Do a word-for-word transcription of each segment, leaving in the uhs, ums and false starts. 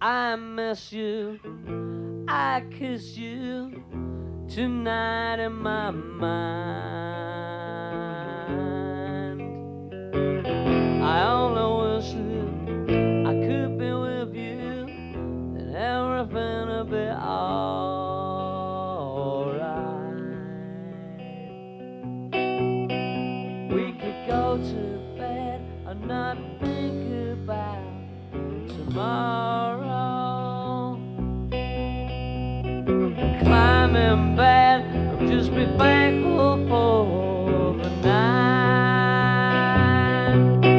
I miss you, I kiss you tonight in my mind. I only wish that I could be with you, and everything would be alright. We could go to bed and not think about tomorrow. Climb in bed and just be thankful for the night.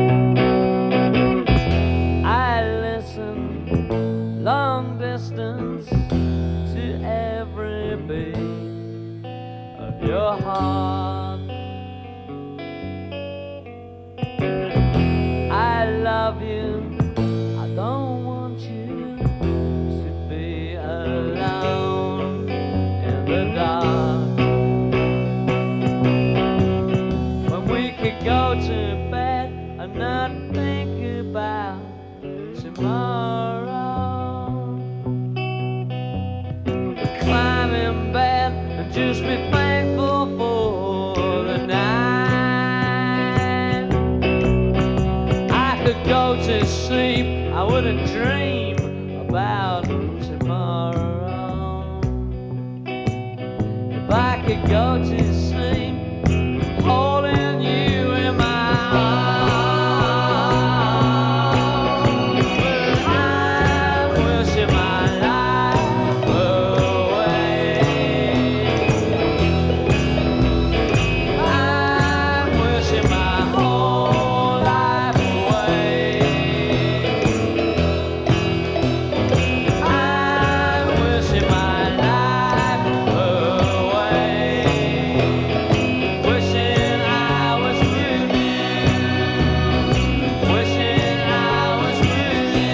I listen long distance to every beat of your heart. I love you, I don't want you to be alone in the dark. When we could go to bed and not think about tomorrow. Climb in bed and just be thankful for the night. I could go to sleep, I wouldn't dream about tomorrow. If I could go to sleep, holding you in my arms, but I'm wishing my life away. I'm wishing my whole life away. I'm wishing my life away. Wishing I was with you. Wishing I was with you.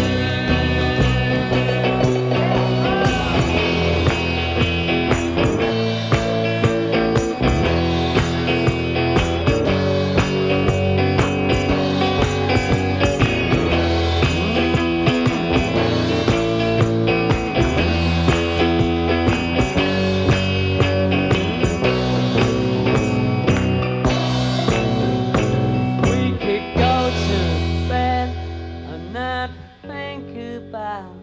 We could go to bed and not think about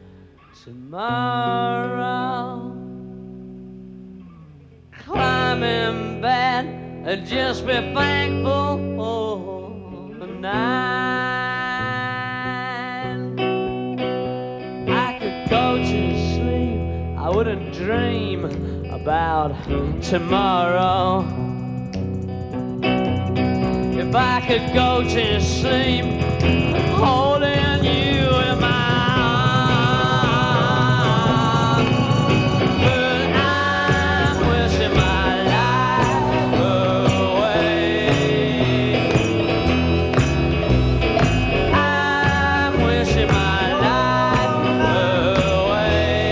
tomorrow. Climb in bed and just be thankful for the night. I could go to sleep, I wouldn't dream about tomorrow. If I could go to sleep, holding you in my arms, but I'm wishing my life away. I'm wishing my life away.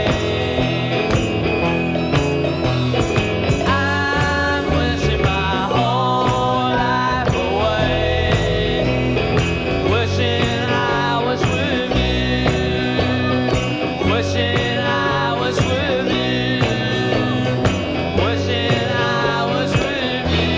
I'm wishing my whole life away. Wishing I was with you. Wishing I was with you. Wishing I was with you.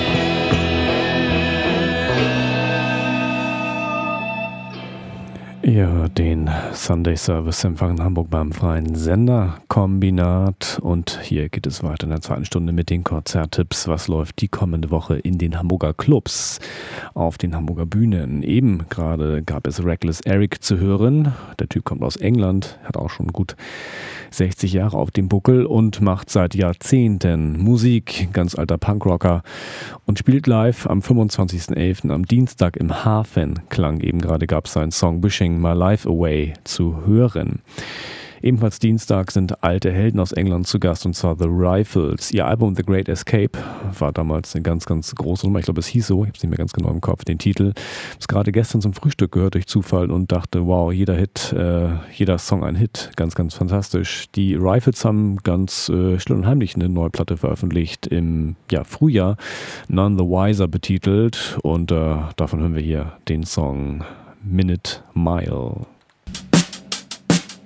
Ihr hört den Sunday Service Empfang in Hamburg beim Freien Senderkombinat und hier geht es weiter in der zweiten Stunde mit den Konzerttipps. Was läuft die kommende Woche in den Hamburger Clubs, auf den Hamburger Bühnen? Eben gerade gab es Reckless Eric zu hören. Der Typ kommt aus England, hat auch schon gut sechzig Jahre auf dem Buckel und macht seit Jahrzehnten Musik, ganz alter Punkrocker und spielt live am fünfundzwanzigsten elften am Dienstag im Hafen. Klang eben gerade, gab es seinen Song Wishing My Life Away zu hören. Ebenfalls Dienstag sind alte Helden aus England zu Gast, und zwar The Rifles. Ihr Album The Great Escape war damals eine ganz, ganz große Nummer. Ich glaube, es hieß so, ich habe es nicht mehr ganz genau im Kopf, den Titel. Ich habe es gerade gestern zum Frühstück gehört durch Zufall und dachte, wow, jeder Hit, äh, jeder Song ein Hit. Ganz, ganz fantastisch. Die Rifles haben ganz äh, still und heimlich eine neue Platte veröffentlicht im ja, Frühjahr, None the Wiser betitelt, und äh, davon hören wir hier den Song Minute Mile.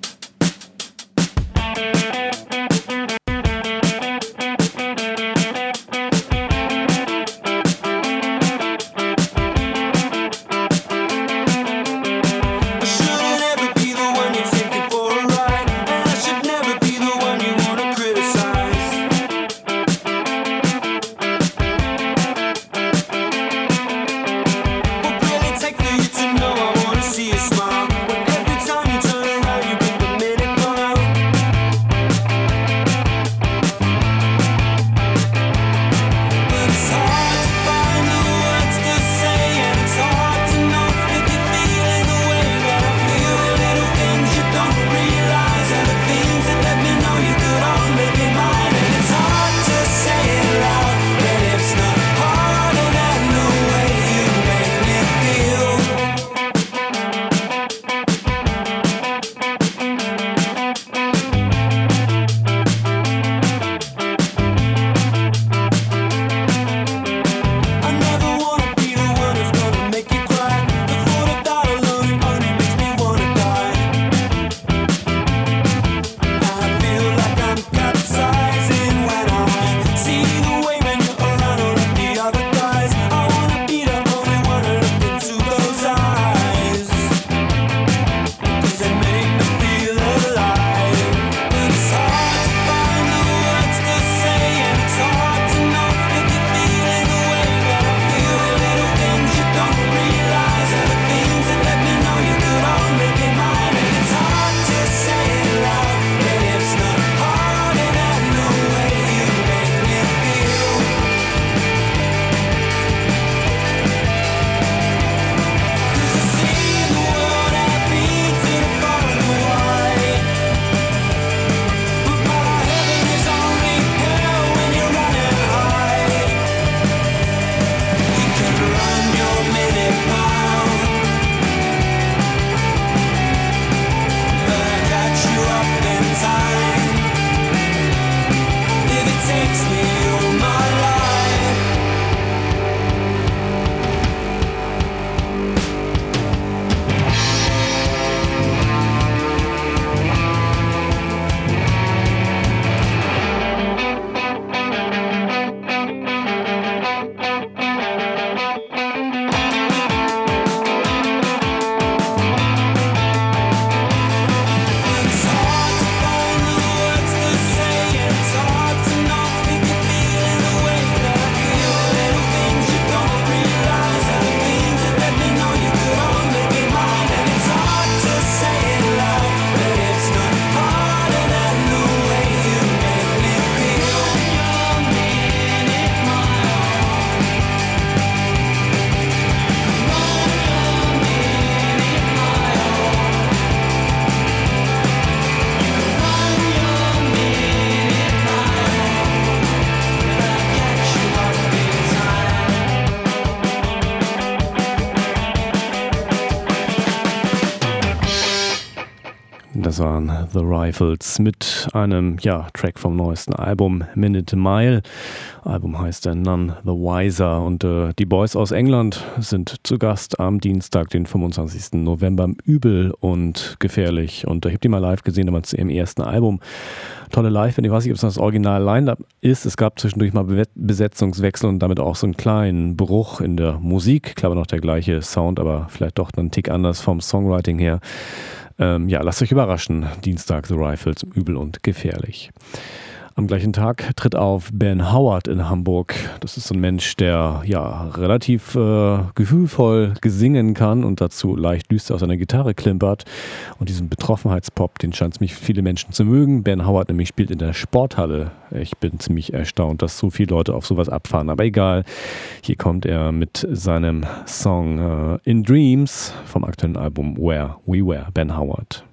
Das waren The Rifles mit einem ja, Track vom neuesten Album Minute Mile. Album heißt dann None the Wiser. Und äh, die Boys aus England sind zu Gast am Dienstag, den fünfundzwanzigsten November. Übel und gefährlich. Und äh, ich habe die mal live gesehen, damals im ersten Album. Tolle Live-Band. Ich weiß nicht, ob es das Original-Line-Up ist. Es gab zwischendurch mal Be- Besetzungswechsel und damit auch so einen kleinen Bruch in der Musik. Klar, noch der gleiche Sound, aber vielleicht doch einen Tick anders vom Songwriting her. Ähm, ja, lasst euch überraschen. Dienstag The Rifles, übel und gefährlich. Am gleichen Tag tritt auf Ben Howard in Hamburg. Das ist so ein Mensch, der ja relativ äh, gefühlvoll gesingen kann und dazu leicht düster aus seiner Gitarre klimpert. Und diesen Betroffenheitspop, den scheint es mich viele Menschen zu mögen. Ben Howard nämlich spielt in der Sporthalle. Ich bin ziemlich erstaunt, dass so viele Leute auf sowas abfahren. Aber egal, hier kommt er mit seinem Song äh, In Dreams vom aktuellen Album Where We Were, Ben Howard.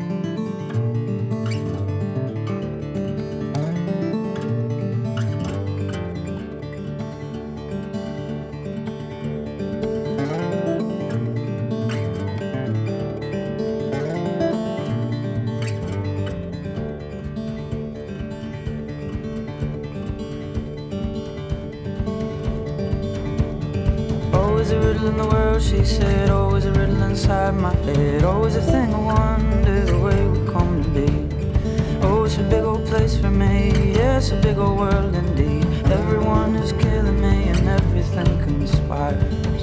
Always a riddle in the world, she said. Always a riddle inside my head. Always a thing I wonder the way we come to be. Oh, it's a big old place for me. Yeah, it's a big old world indeed. Everyone is killing me and everything conspires.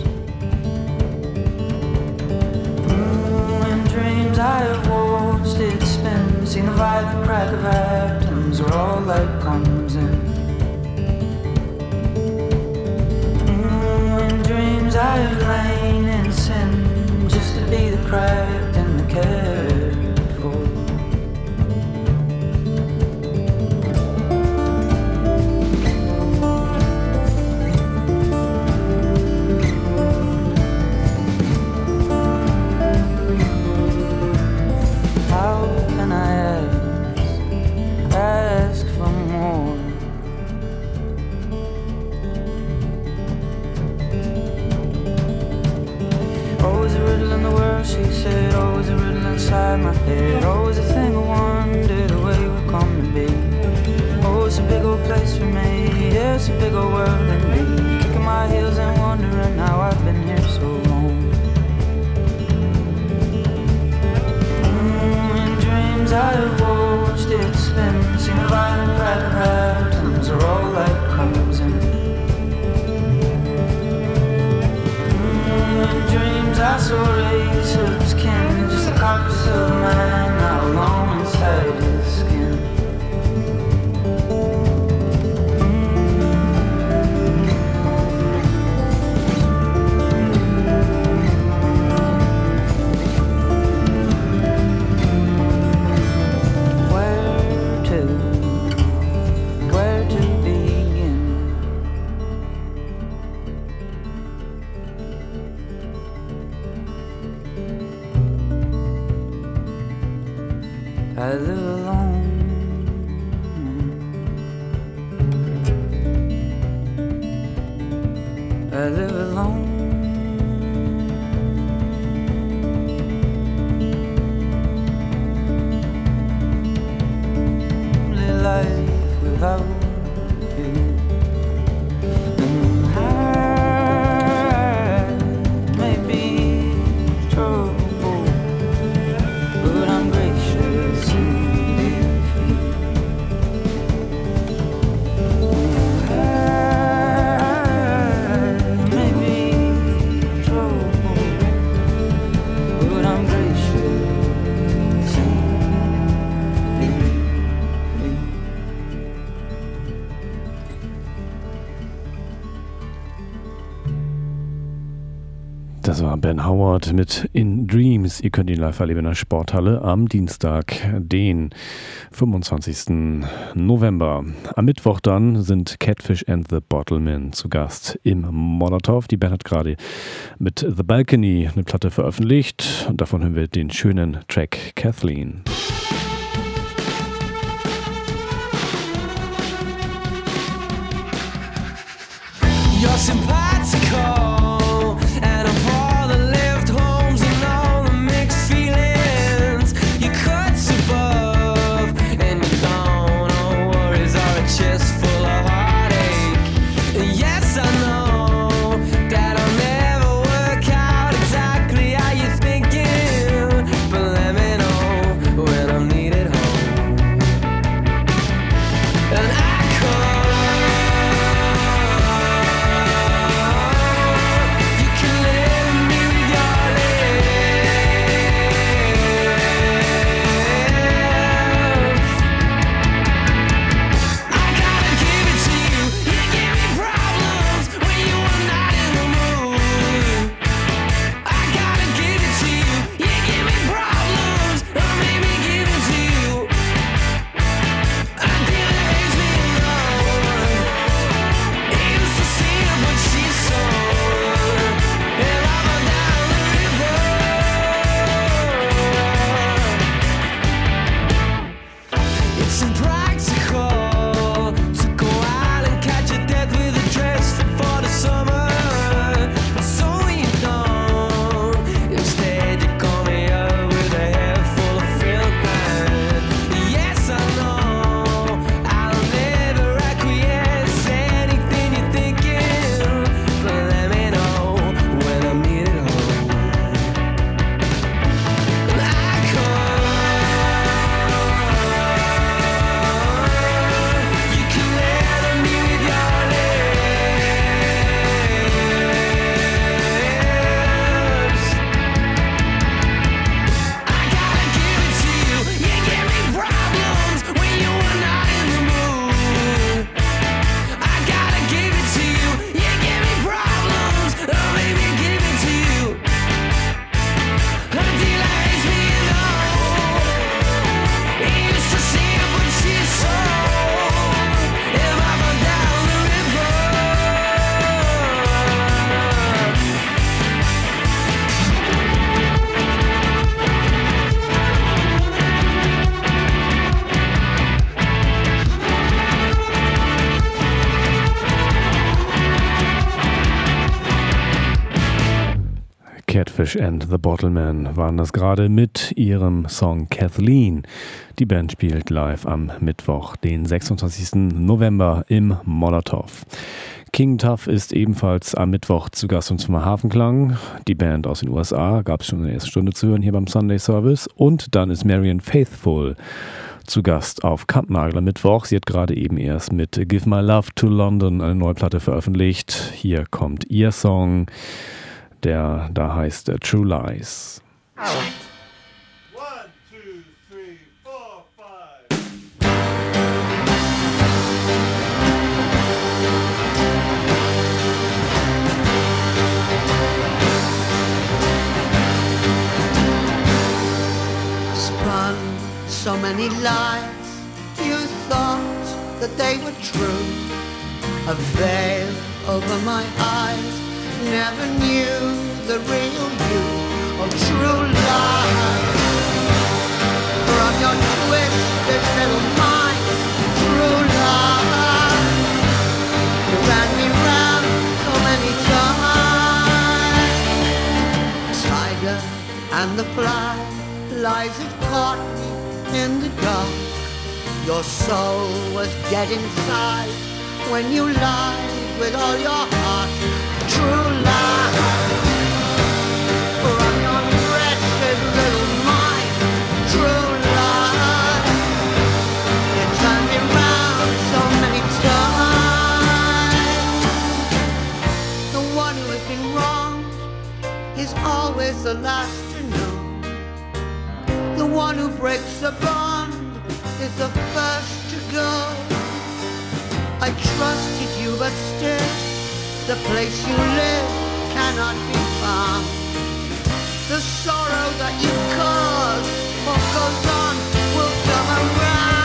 Mm, in dreams I have watched it spin. Seen the violent crack of atoms where all light comes in. I have lain in sin just to be the cracked and the cared for. How can I ask, ask for more? Always a riddle in the world, she said. Always a riddle inside my head. Always a thing I wonder the way we come to be. Oh, it's a big old place for me. Yeah, it's a big old world indeed. Kicking my heels and wondering how I've been here so long. Mm, in dreams I have watched it spin. Seen a violent crack of atoms are all light comes in. In dreams I saw rays of his kin, just the carcass of a man now alone inside his skin. Where to, where to begin? I live alone. I live alone. Live life without you. And I may be trouble, but I'm gracious indeed. I may be trouble, but I'm gracious indeed. Das war Ben Howard mit In Dreams. Ihr könnt ihn live erleben in der Sporthalle am Dienstag, den fünfundzwanzigsten November. Am Mittwoch dann sind Catfish and the Bottlemen zu Gast im Molotow. Die Band hat gerade mit The Balcony eine Platte veröffentlicht und davon hören wir den schönen Track Kathleen. You're simpatico. Cut Catfish and the Bottlemen waren das gerade mit ihrem Song Kathleen. Die Band spielt live am Mittwoch, den sechsundzwanzigsten November im Molotow. King Tuff ist ebenfalls am Mittwoch zu Gast und zum Hafenklang. Die Band aus den U S A gab es schon in der ersten Stunde zu hören hier beim Sunday Service. Und dann ist Marianne Faithfull zu Gast auf Kampnagel am Mittwoch. Sie hat gerade eben erst mit Give My Love to London eine neue Platte veröffentlicht. Hier kommt ihr Song, der da heißt True Lies. So many lies, you thought that they were true. A veil over my eyes, never knew the real you. Oh, true lies, from your twisted little mind. True lies, you ran me round so many times. Tiger and the fly, lies had caught me in the dark. Your soul was dead inside when you lied with all your heart. True lies from your wretched little mind. True lies, you turned me round so many times. The one who has been wrong is always the last to know. The one who breaks the bond is the first to go. I trusted you, but still, the place you live cannot be found. The sorrow that you cause, what goes on, will come around.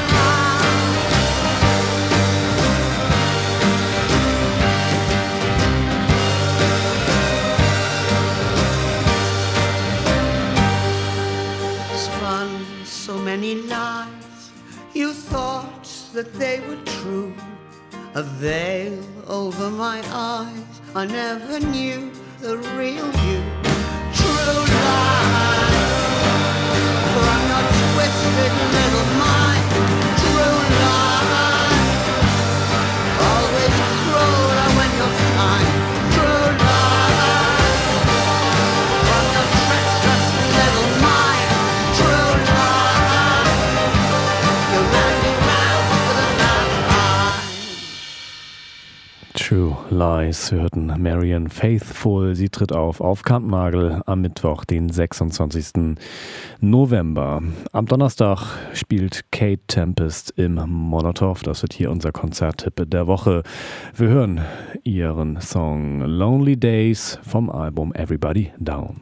So many lies, you thought that they were true. A veil over my eyes, I never knew the real you. True lies, from your twisted little mind. True lies, always crueler when you're kind. True lies, from your treacherous little mind. True lies, you ran me round for the last time. True Lies, wir hörten Marianne Faithfull. Sie tritt auf auf Kampnagel am Mittwoch, den sechsundzwanzigsten November. Am Donnerstag spielt Kate Tempest im Molotow. Das wird hier unser Konzerttipp der Woche. Wir hören ihren Song Lonely Days vom Album Everybody Down.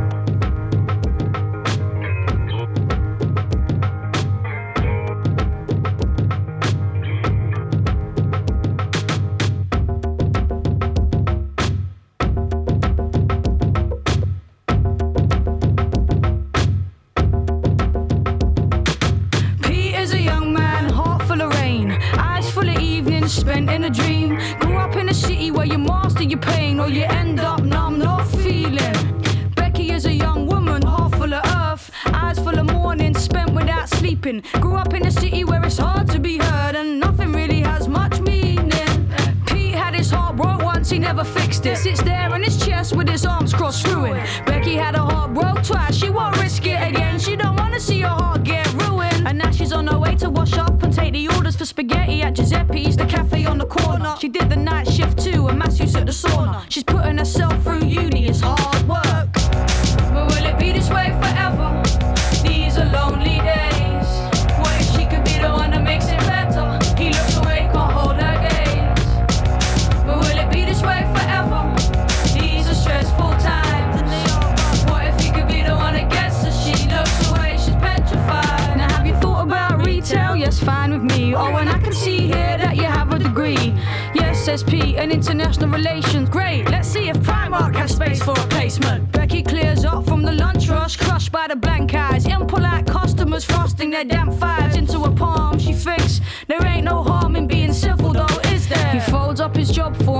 Spent in a dream. Grew up in a city where you master your pain, or you end up numb, not feeling. Becky is a young woman, heart full of earth, eyes full of morning, spent without sleeping. Grew up in a city where it's hard to be heard and nothing really has much meaning. Pete had his heart broke once, he never fixed it. Sits there in his chest with his arms crossed through it. Becky had her heart broke twice, she won't risk it again. She don't wanna see her heart get ruined. And now she's on her way to wash up and take the orders for spaghetti at Giuseppe's, the cafe on the corner. She did the night shift too, and Matthew's at the sauna. She's putting herself through uni, it's hard work. But will it be this way forever? These are lonely days. What if she could be the one that makes it better? He looks away, can't hold her gaze. But will it be this way forever? These are stressful times. What if he could be the one that gets her? She looks away, she's petrified. Now have you thought about retail? Yes, fine with me. Oh, and I can see here that you have a degree. Yes, says Pete, and international relations. Great, let's see if Primark has space for a placement. Becky clears up from the lunch rush, crushed by the blank eyes. Impolite customers thrusting their damp fives into her palm. She thinks there ain't no harm in being civil though, is there? He folds up his job form, gets up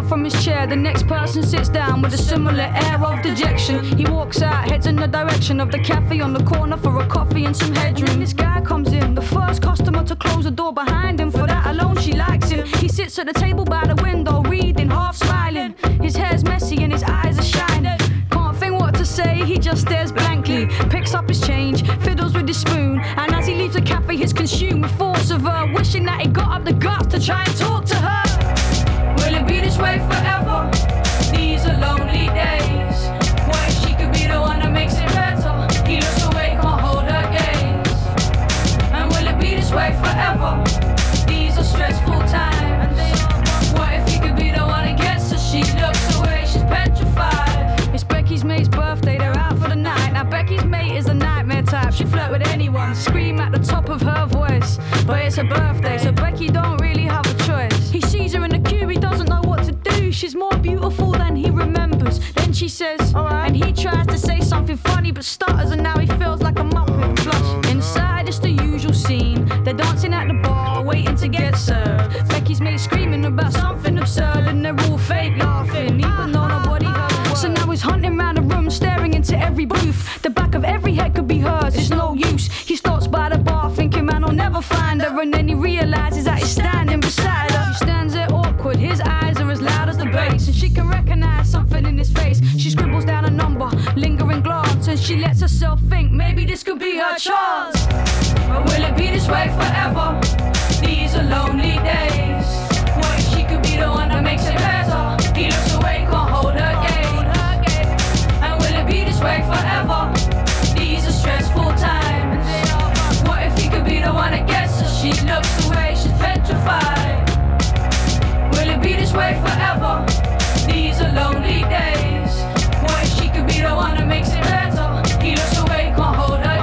from his chair. The next person sits down with a similar air of dejection. He walks out, heads in the direction of the cafe on the corner for a coffee and some headroom. And this guy comes in, the first customer to close the door behind him. For that alone, she likes him. He sits at the table by the window, reading, half smiling. His hair's messy and his eyes are shining. Can't think what to say, he just stares blankly. Picks up his change, fiddles with his spoon, and as he leaves the cafe, he's consumed with thoughts of her, wishing that he got up the guts to try and talk to her. Will it be this way forever? These are lonely days. What if she could be the one that makes it better? He looks away, can't hold her gaze. And will it be this way forever? These are stressful times. What if he could be the one that gets her? She looks away, she's petrified. It's Becky's mate's birthday, they're out for the night. Now Becky's mate is a nightmare type. She flirt with anyone, scream at the top of her voice. But it's her birthday, so Becky don't really have a choice. He sees her in the queue, he doesn't know what to do. She's more beautiful than he remembers. Then she says, alright, and he tries to say something funny but stutters, and now he feels like a muppet. Plus, inside it's the usual scene. They're dancing at the bar, waiting to get served. Becky's mate screaming about something absurd, and they're all fake laughing, even though nobody heard a word. So now he's hunting around the room, staring into every booth. The back of every head could be hers, it's no use. He stops by the bar thinking, man, I'll never find her. And then he realizes that he's standing beside her. He stands there awkward, his eyes are as loud as the bass, and she can recognize something in his face. She scribbles down a number, lingering glance, and she lets herself think, maybe this could be her chance. Or will it be this way forever? These are lonely days. What if she could be the one that makes it better? He looks away, can't hold her gaze. And will it be this way forever? These are stressful times. What if he could be the one that gets her? She looks away, she's petrified. Will it be this way forever? These are lonely days. What if she could be the one that makes it better? He looks away, can't hold her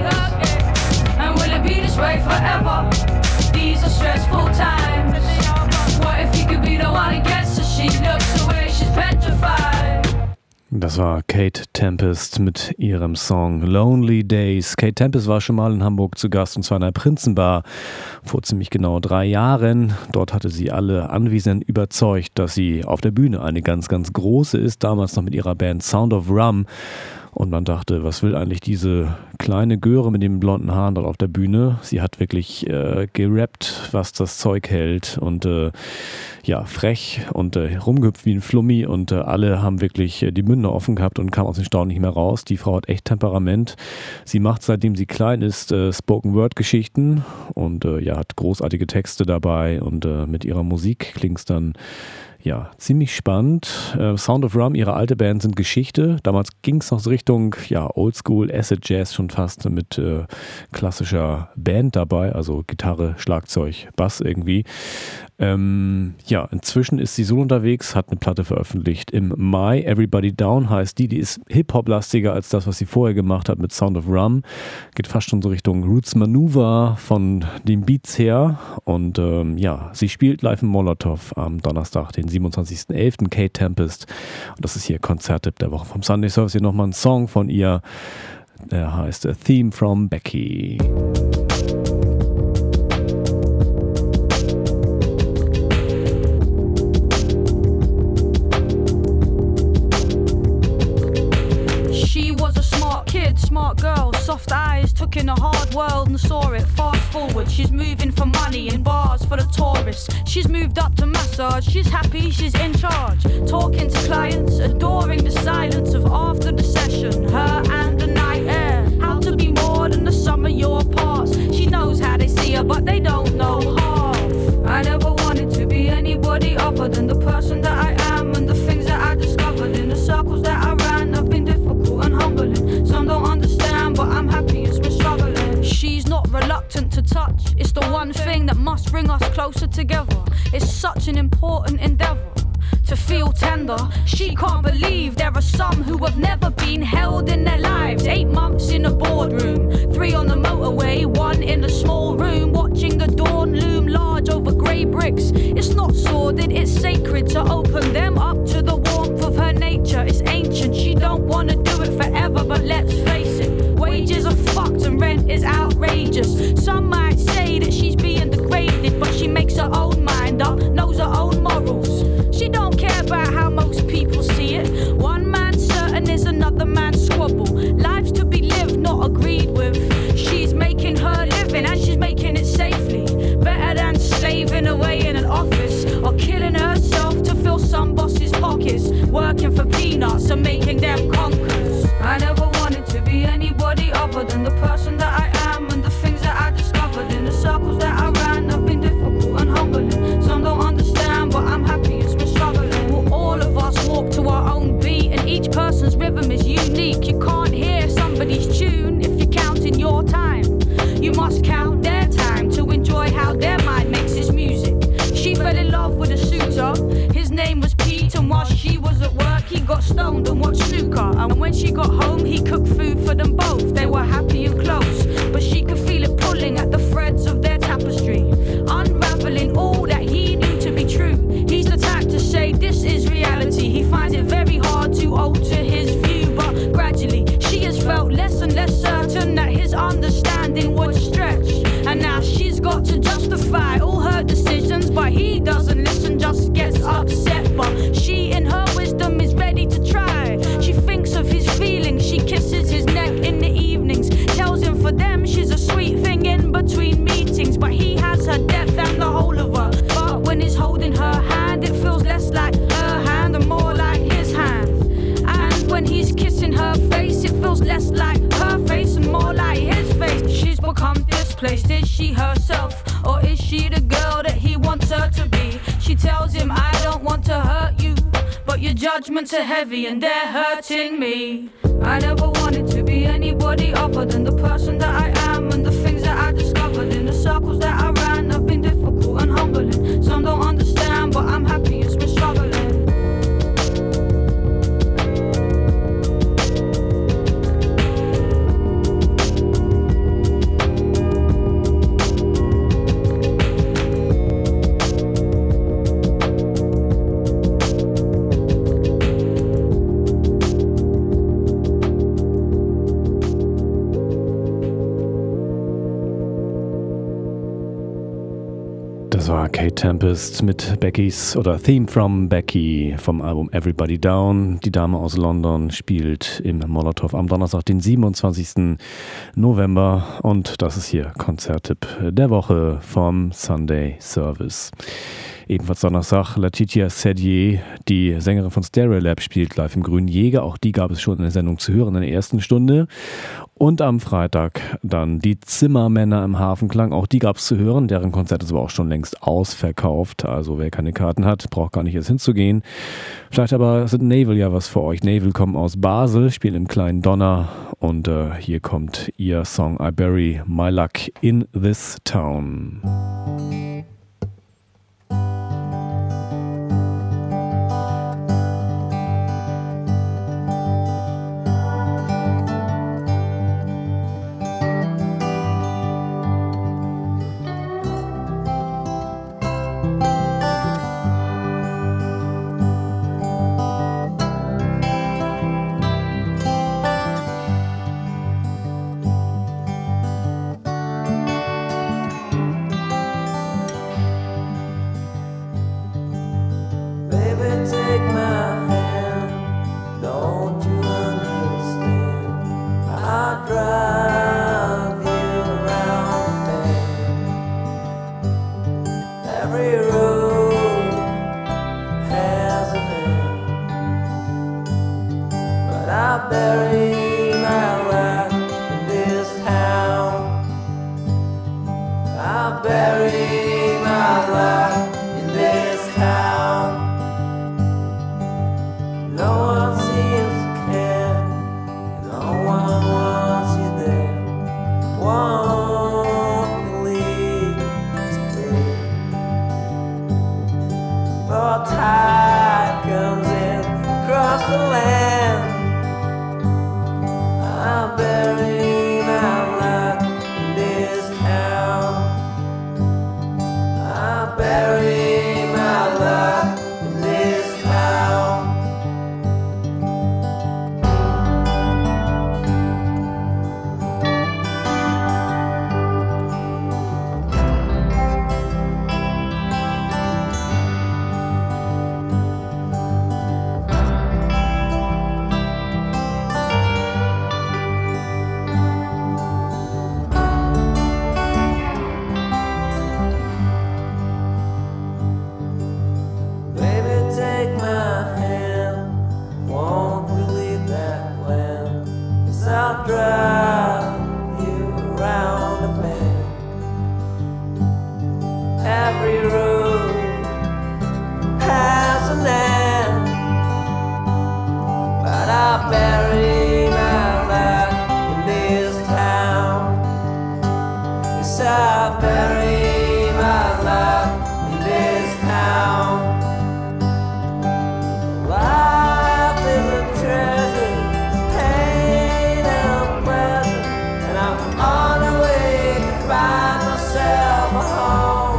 gaze. And will it be this way forever? These are stressful times. What if he could be the one that gets her? She looks away, she's petrified. Das war Kate Tempest mit ihrem Song Lonely Days. Kate Tempest war schon mal in Hamburg zu Gast, und zwar in der Prinzenbar vor ziemlich genau drei Jahren. Dort hatte sie alle Anwesenden überzeugt, dass sie auf der Bühne eine ganz, ganz große ist, damals noch mit ihrer Band Sound of Rum. Und man dachte, was will eigentlich diese kleine Göre mit den blonden Haaren dort auf der Bühne? Sie hat wirklich äh, gerappt, was das Zeug hält, und äh, ja, frech und äh, rumgehüpft wie ein Flummi, und äh, alle haben wirklich äh, die Münder offen gehabt und kamen aus dem Staunen nicht mehr raus. Die Frau hat echt Temperament. Sie macht, seitdem sie klein ist, äh, Spoken-Word-Geschichten und äh, ja, hat großartige Texte dabei, und äh, mit ihrer Musik klingt es dann ja, ziemlich spannend. Äh, Sound of Rum, ihre alte Band, sind Geschichte. Damals ging es noch so Richtung ja, Oldschool, Acid Jazz schon fast, mit äh, klassischer Band dabei, also Gitarre, Schlagzeug, Bass irgendwie. Ähm, ja, inzwischen ist sie so unterwegs, hat eine Platte veröffentlicht im Mai. Everybody Down heißt die, die ist Hip-Hop-lastiger als das, was sie vorher gemacht hat mit Sound of Rum. Geht fast schon so Richtung Roots Maneuver von den Beats her. Und ähm, ja, sie spielt live im Molotov am Donnerstag, den siebenundzwanzigsten elften Kate Tempest. Und das ist hier Konzerttipp der Woche vom Sunday Service. Hier nochmal ein Song von ihr, der heißt A Theme from Becky. Smart girl, soft eyes, took in a hard world and saw it. Fast forward, she's moving for money in bars for the tourists. She's moved up to massage, she's happy, she's in charge. Talking to clients, adoring the silence of after the session. Her and the night air, how to be more than the sum of your parts. She knows how they see her, but they don't know half. I never wanted to be anybody other than the person that I am, and the things that I discovered in the circles that I ran have been difficult and humbling. Some don't understand, but I'm happy it's been struggling. She's not reluctant to touch, it's the one thing that must bring us closer together. It's such an important endeavor to feel tender. She can't believe there are some who have never been held in their lives. Eight months in a boardroom, three on the motorway, one in a small room, watching the dawn loom large over grey bricks. It's not sordid, it's sacred to open them up to the warmth of her nature. It's ancient, she don't wanna do it forever, but let's face it, wages are fucked and rent is outrageous. Some might say that she's being degraded, but she makes her own mind up, knows her own morals. She don't care slaving away in an office or killing herself to fill some boss's pockets, working for peanuts and making them conquers. I never wanted to be anybody other than the person that I am, and the things that I discovered in the circles that I ran have been difficult and humbling. Some don't understand, but I'm happy it's been struggling. Well, all of us walk to our own beat, and each person's rhythm is unique. You can't hear somebody's tune if you're counting your time. You must count their time to enjoy how their mind makes its music. She fell in love with a suitor, his name was Pete, and while she was at work he got stoned and watched snooker. And when she got home he cooked food for them both. They were happy and close, but she could feel it pulling at the threads of their tapestry, unraveling all that he knew to be true. He's the type to say this is reality. He finds it very hard to alter his view, but gradually she has felt less and less certain that his understanding would stretch. And now she's got to justify all her decisions, but he doesn't listen, just gets upset. But she in her wisdom is ready to try. She thinks of his feelings, she kisses his neck in the evenings, tells him for them she's a sweet thing in between meetings. But he has her depth and the whole of her, but when he's holding her hand it feels less like her hand and more like his hand. And when he's kissing her face it feels less like her face and more like his face. She's become displaced. Is she herself, or is she the girl that he wants her to be? She tells him, I don't want to hurt you, but your judgments are heavy and they're hurting me. I never wanted to be anybody other than the person that I am, and the things that I discovered in the circles that I ran have been difficult and humbling. Some don't understand, but I'm happy it's been struggling. Das war Kate Tempest mit Becky's oder Theme from Becky vom Album Everybody Down. Die Dame aus London spielt im Molotow am Donnerstag, den siebenundzwanzigsten November. Und das ist hier Konzerttipp der Woche vom Sunday Service. Ebenfalls Donnerstag, Laetitia Sedier, die Sängerin von Stereolab, spielt live im Grünen Jäger. Auch die gab es schon in der Sendung zu hören in der ersten Stunde. Und am Freitag dann die Zimmermänner im Hafenklang. Auch die gab es zu hören. Deren Konzert ist aber auch schon längst ausverkauft. Also wer keine Karten hat, braucht gar nicht erst hinzugehen. Vielleicht aber sind Navel ja was für euch. Navel kommen aus Basel, spielen im kleinen Donner. Und äh, hier kommt ihr Song I Bury My Luck in This Town. I bury my life in this town. Life is a treasure, it's pain and unpleasant, and I'm on the way to find myself a home.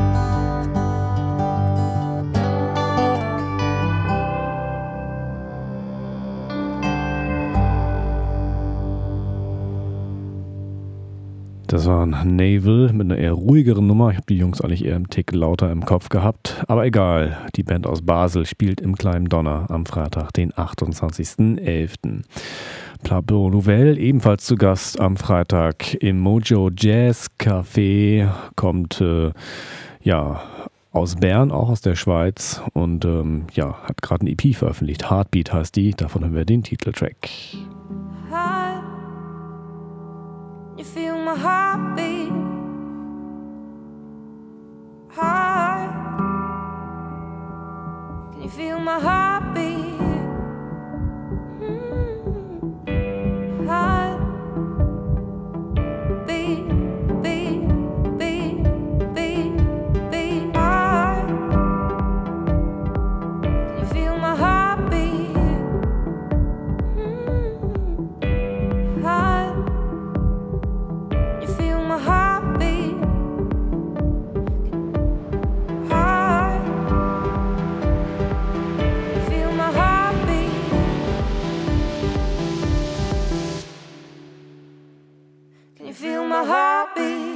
Das war ein Naval mit einer eher ruhigeren Nummer. Ich habe die Jungs eigentlich eher einen Tick lauter im Kopf gehabt. Aber egal, die Band aus Basel spielt im Kleinen Donner am Freitag, den achtundzwanzigsten elften Plabo Nouvelle ebenfalls zu Gast am Freitag im Mojo Jazz Café. Kommt äh, ja aus Bern, auch aus der Schweiz. Und ähm, ja, hat gerade ein E P veröffentlicht. Heartbeat heißt die. Davon haben wir den Titeltrack. Heart, you feel my heartbeat. Heart, can you feel my heartbeat? Mm. Heart, beat, beat, beat, beat, beat. Heart, can you feel my heartbeat? Mm. Heart, you feel my heartbeat. Heart, you feel my heartbeat. Can you feel my heartbeat?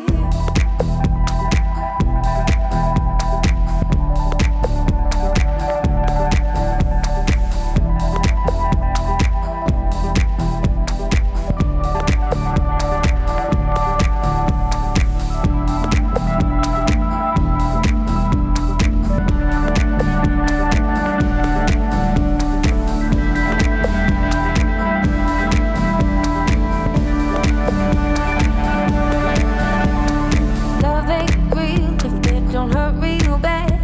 Love ain't real if it don't hurt real bad.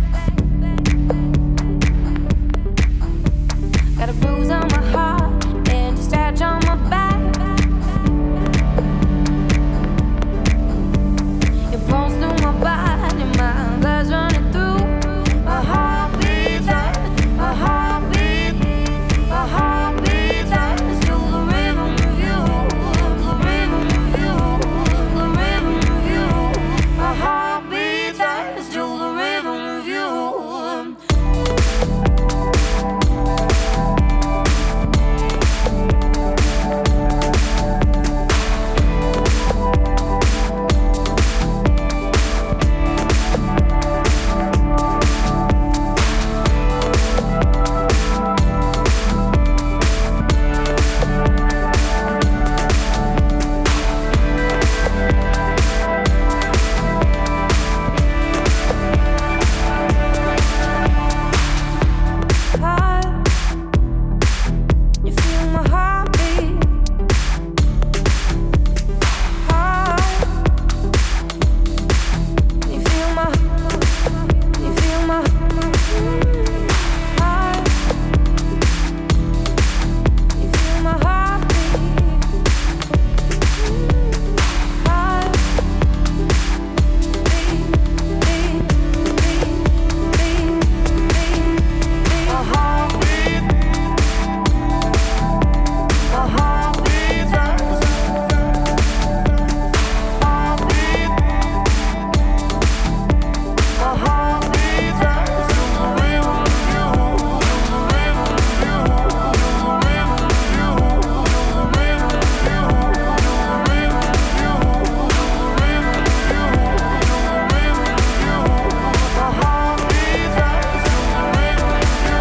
Got a bruise on my heart and a scratch on my back. It pulls through my body, my blood's running through. My heart beats fast, my heart beats, my heart beats fast to the rhythm of you, the rhythm of you, the rhythm of you. My heart beats fast to the rhythm of you. Heart, you feel my heartbeat. Heart, you feel my, you feel my heart, you feel my heartbeat. Heart, beat, beat, beat, beat, beat, beat. My heartbeat, my heartbeat fast. Heartbeat, my heartbeat fast. To the rhythm of you, to the rhythm of you, to the rhythm of you, to the rhythm of you, to the rhythm of you, to the rhythm of you, to the rhythm of you. My heartbeat fast. To the rhythm of you.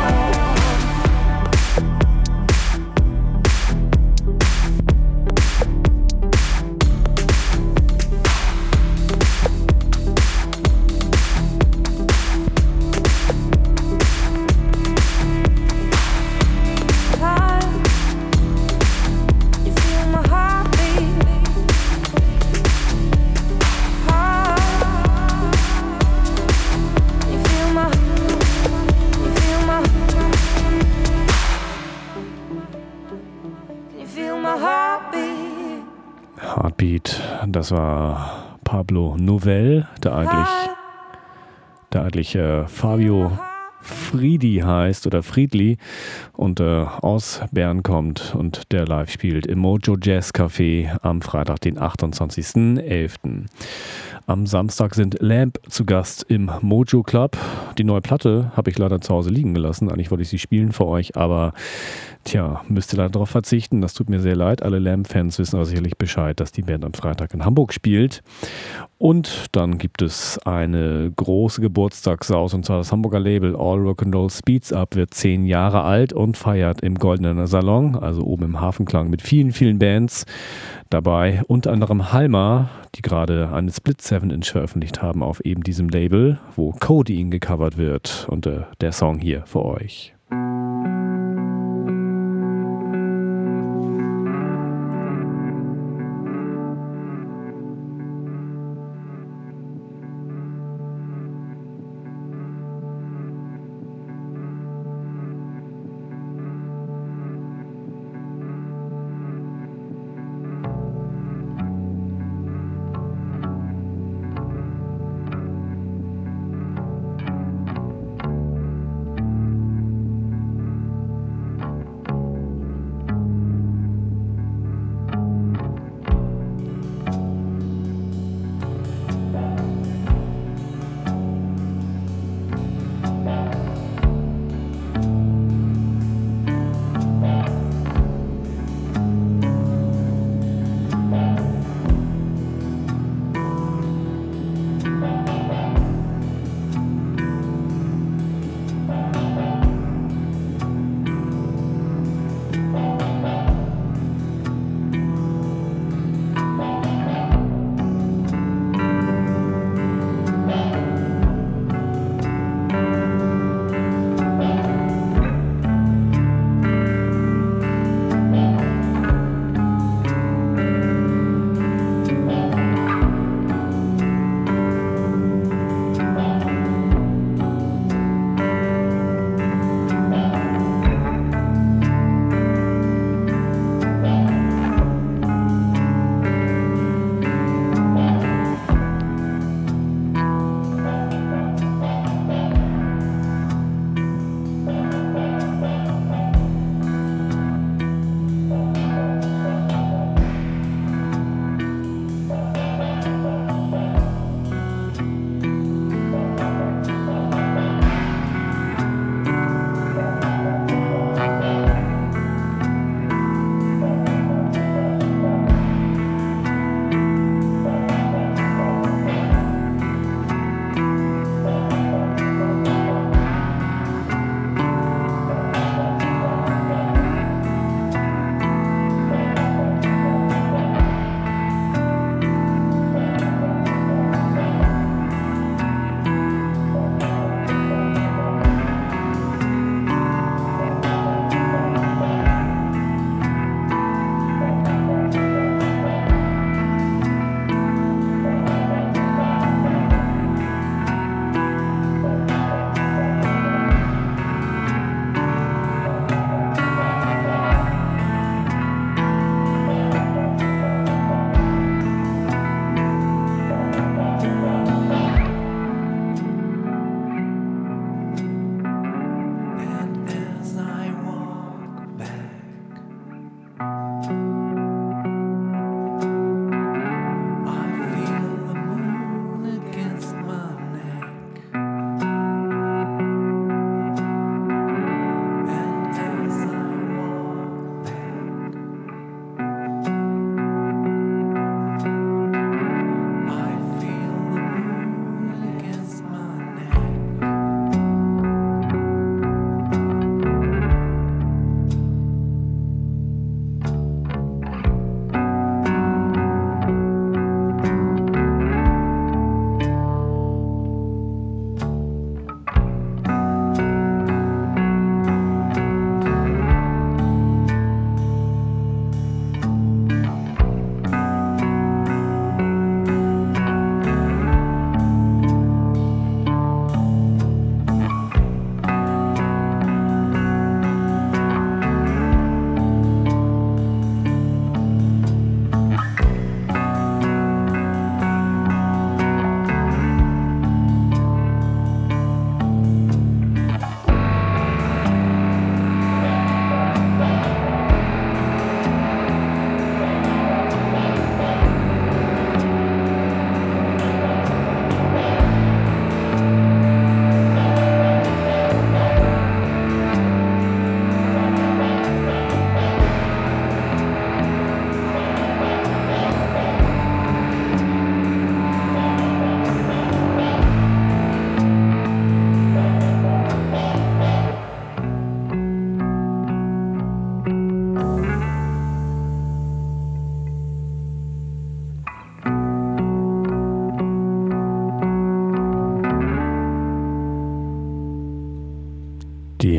Heart, you feel my heartbeat. Heart, you feel my, you feel my, can you feel my heartbeat? Heartbeat, das war Pablo Novell, der eigentlich, der eigentlich äh, Fabio Friedi heißt oder Friedli und äh, aus Bern kommt und der live spielt im Mojo Jazz Café am Freitag, den achtundzwanzigsten elften Am Samstag sind Lamp zu Gast im Mojo Club. Die neue Platte habe ich leider zu Hause liegen gelassen. Eigentlich wollte ich sie spielen für euch, aber tja, müsste leider darauf verzichten. Das tut mir sehr leid. Alle Lamp-Fans wissen aber sicherlich Bescheid, dass die Band am Freitag in Hamburg spielt. Und dann gibt es eine große Geburtstagssaus, und zwar das Hamburger Label All Rock'n'Roll Speeds Up wird zehn Jahre alt und feiert im Goldenen Salon, also oben im Hafenklang, mit vielen, vielen Bands dabei. Unter anderem Halma, die gerade eine Split seven Inch veröffentlicht haben auf eben diesem Label, wo Codeine gecovert wird. Und äh, der Song hier für euch. Thank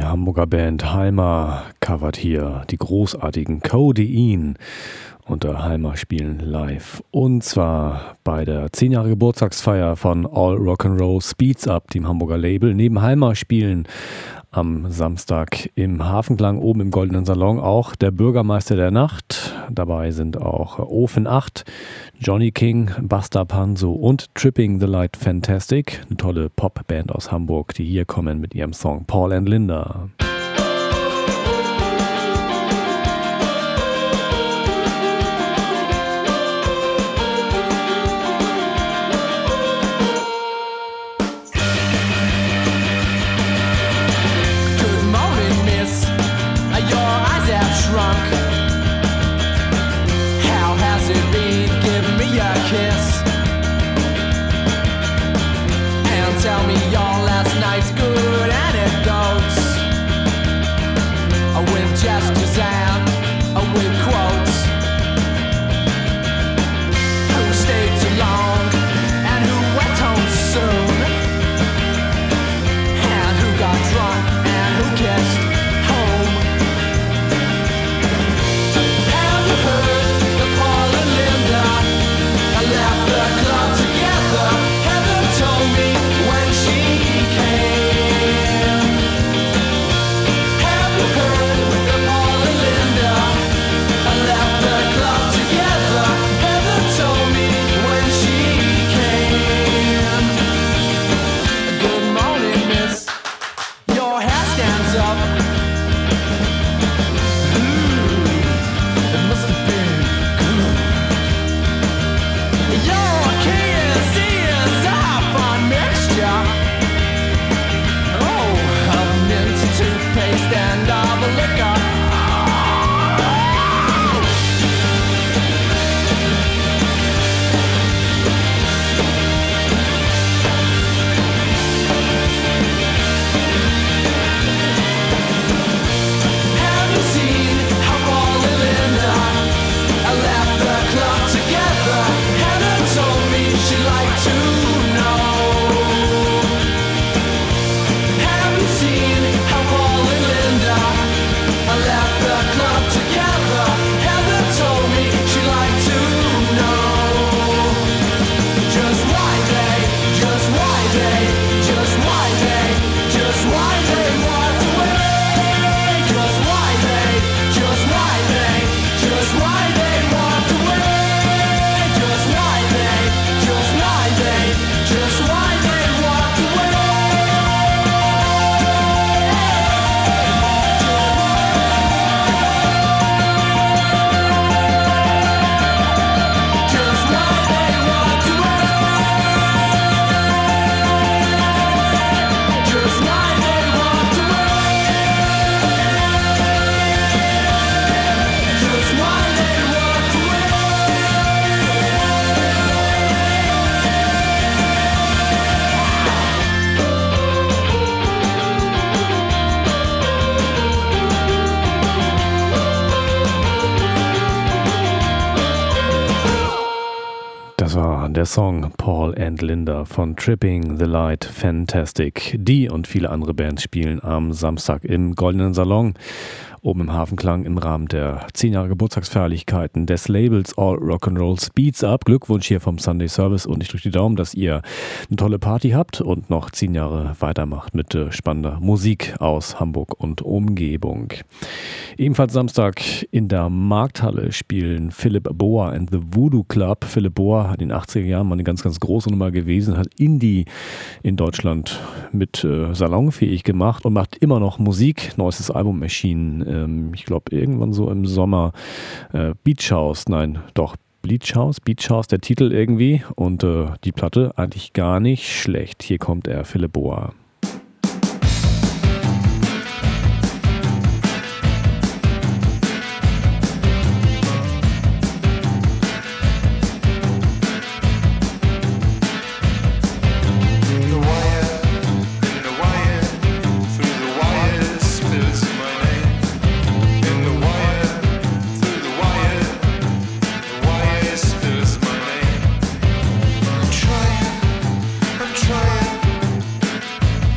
Hamburger Band Halma covert hier die großartigen Codein unter Halma spielen live. Und zwar bei der zehn Jahre Geburtstagsfeier von All Rock'n'Roll Speeds Up, dem Hamburger Label. Neben Halma spielen am Samstag im Hafenklang oben im Goldenen Salon auch der Bürgermeister der Nacht. Dabei sind auch Ofen acht, Johnny King, Buster Panzo und Tripping the Light Fantastic, eine tolle Popband aus Hamburg, die hier kommen mit ihrem Song Paul and Linda. How has it been? Give me a kiss and tell me your last night's good anecdotes with gestures and with quotes. Who stayed too long and who went home soon, and who got drunk and who kissed home. Left the club together. Heather told me when she came. Have you heard the Paul and Linda? I left the club together. Heather told me when she came. Good morning, miss. Your hair stands up. Ooh, it must have been good. Your kiss is a fun mixture, oh, of mint, toothpaste, and of liquor. Have you seen how Paul and Linda left the club together? Heather told me she'd like to know. Have you seen how Paul and Linda left the club together? Heather told me she'd like to know. Just why they, just why they, just why they, just why they walked away. Just why they, just why they, just why they walked away. Just why they, just why they, just why they walked away. Just why they walked away. Just why they walked away. Just why they walked Das war der Song Paul and Linda von Tripping the Light Fantastic. Die und viele andere Bands spielen am Samstag im Goldenen Salon oben im Hafenklang im Rahmen der zehn Jahre Geburtstagsfeierlichkeiten des Labels All Rock'n'Roll Speeds Up. Glückwunsch hier vom Sunday Service und ich drücke die Daumen, dass ihr eine tolle Party habt und noch zehn Jahre weitermacht mit äh, spannender Musik aus Hamburg und Umgebung. Ebenfalls Samstag in der Markthalle spielen Philipp Boa and the Voodoo Club. Philipp Boa hat in den achtziger Jahren mal eine ganz, ganz große Nummer gewesen, hat Indie in Deutschland mit äh, salonfähig gemacht und macht immer noch Musik. Neuestes Album erschienen, ähm, ich glaube irgendwann so im Sommer. Äh, Beach House, nein, doch Beach House, Beach House, der Titel irgendwie und äh, die Platte eigentlich gar nicht schlecht. Hier kommt er, Philipp Boa. Trying, I'm trying.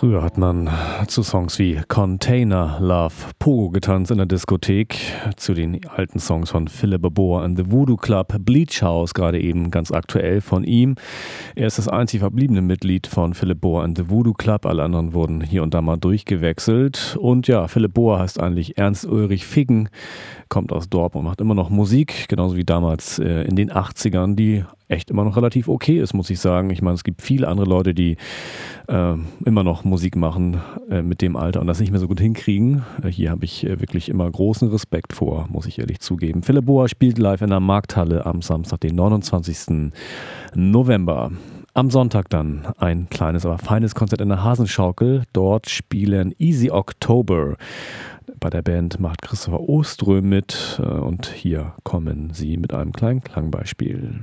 Früher hat man zu Songs wie Container Love Pogo getanzt in der Diskothek, zu den alten Songs von Philip Bohr and the Voodoo Club, Bleach House, gerade eben ganz aktuell von ihm. Er ist das einzig verbliebene Mitglied von Philip Bohr and the Voodoo Club, alle anderen wurden hier und da mal durchgewechselt. Und ja, Philip Bohr heißt eigentlich Ernst Ulrich Figgen, kommt aus Dortmund und macht immer noch Musik, genauso wie damals äh, in den achtzigern, die echt immer noch relativ okay ist, muss ich sagen. Ich meine, es gibt viele andere Leute, die äh, immer noch Musik machen äh, mit dem Alter und das nicht mehr so gut hinkriegen. Äh, hier habe ich äh, wirklich immer großen Respekt vor, muss ich ehrlich zugeben. Philip Bohr spielt live in der Markthalle am Samstag, den neunundzwanzigsten November. Am Sonntag dann ein kleines, aber feines Konzert in der Hasenschaukel. Dort spielen Easy October. Bei der Band macht Christopher Oström mit äh, und hier kommen sie mit einem kleinen Klangbeispiel.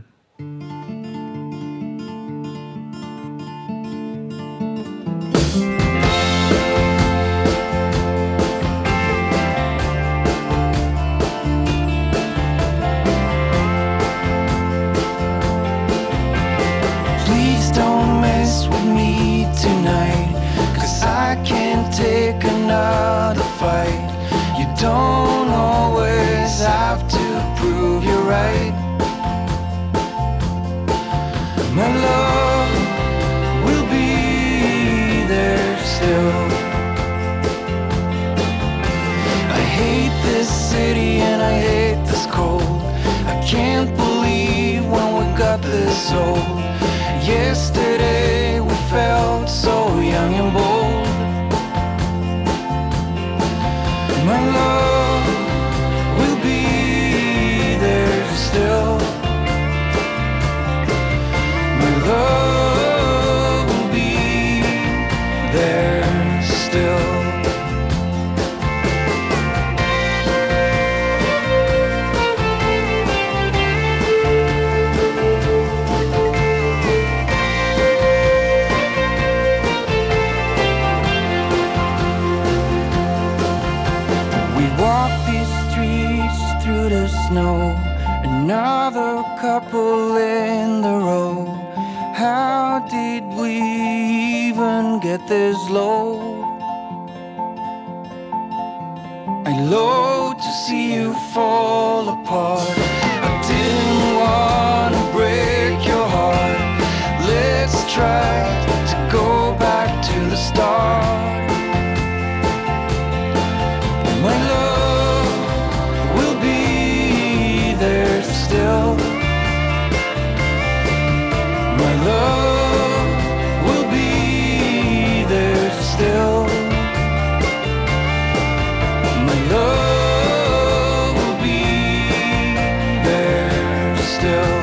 Please don't mess with me tonight, 'cause I can't take another fight. You don't always have to prove you're right. My love will be there still. I hate this city and I hate this cold. I can't believe when we got this old. Yesterday we felt so young and bold. My love will be there still. My love will be there still. Snow, another couple in the row. How did we even get this low? I loathe to see you fall apart. I didn't want to break your heart. Let's try to go back to the start. My love will be there still. My love will be there still. My love will be there still.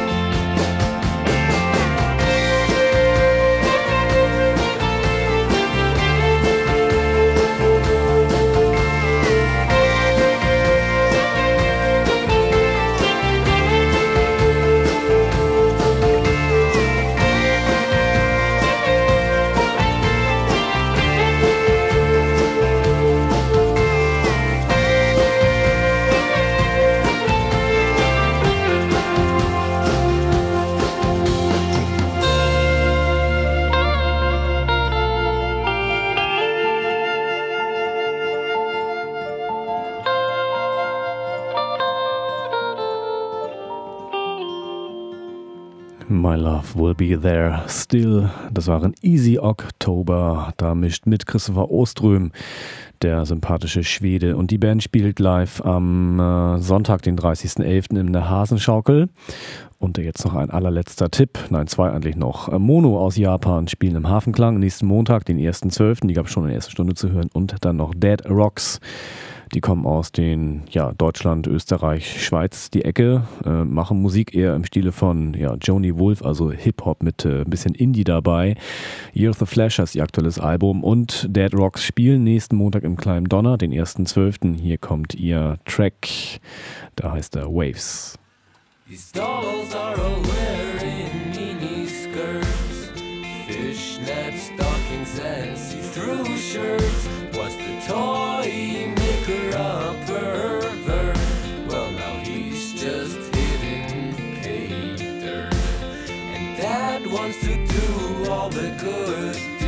My Love Will Be There Still. Das waren Easy October. Da mischt mit Christopher Oström, der sympathische Schwede. Und die Band spielt live am äh, Sonntag, den dreißigsten elften in der Hasenschaukel. Und jetzt noch ein allerletzter Tipp. Nein, zwei eigentlich noch. Mono aus Japan spielen im Hafenklang nächsten Montag, den ersten zwölften Die gab es schon in der ersten Stunde zu hören. Und dann noch Dead Rocks. Die kommen aus den, ja, Deutschland, Österreich, Schweiz, die Ecke, äh, machen Musik eher im Stile von, ja, Joni Wolf, also Hip-Hop mit äh, ein bisschen Indie dabei. Year of the Flash heißt ihr aktuelles Album und Dead Rocks spielen nächsten Montag im Kleinen Donner, den ersten zwölften Hier kommt ihr Track, da heißt er Waves. These dolls are all wearing mini skirts, fishnet stockings and see-through shirts. Was the toy maker a pervert? Well, now he's just hitting pay dirt. And Dad wants to do all the good deeds,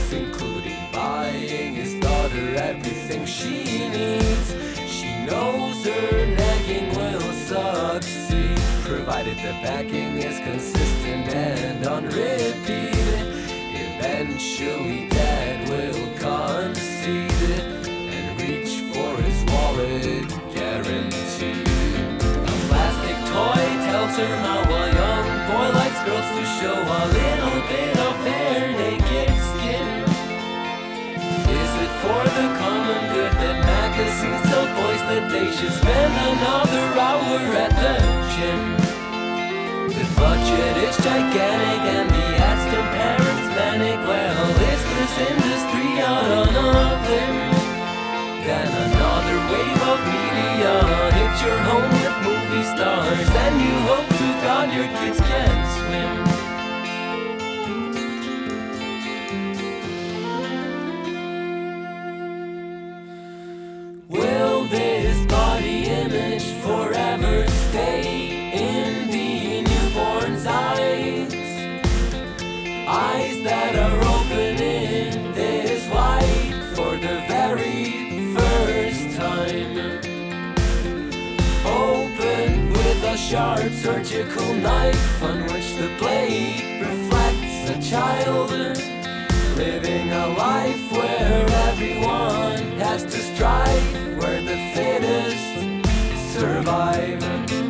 including buying his daughter everything she needs. She knows her nagging will succeed, provided the backing is consistent and on repeat. Eventually Dad will concede and reach for his wallet, guaranteed. A plastic toy tells her how a young boy likes girls to show a little bit of their naked skin. Is it for the common good that magazines tell boys that they should spend another hour at the gym? The budget is gigantic and the ads turn parents manic. Well, is this industry out on a limb? Then another wave of media hits your home with movie stars, and you hope to God your kids can swim. Will this body image forever stay in the newborn's eyes? Eyes that are opening this wide for the very first time. Open with a sharp surgical knife on which the blade reflects a child. Living a life where everyone has to strive, where the fittest survive.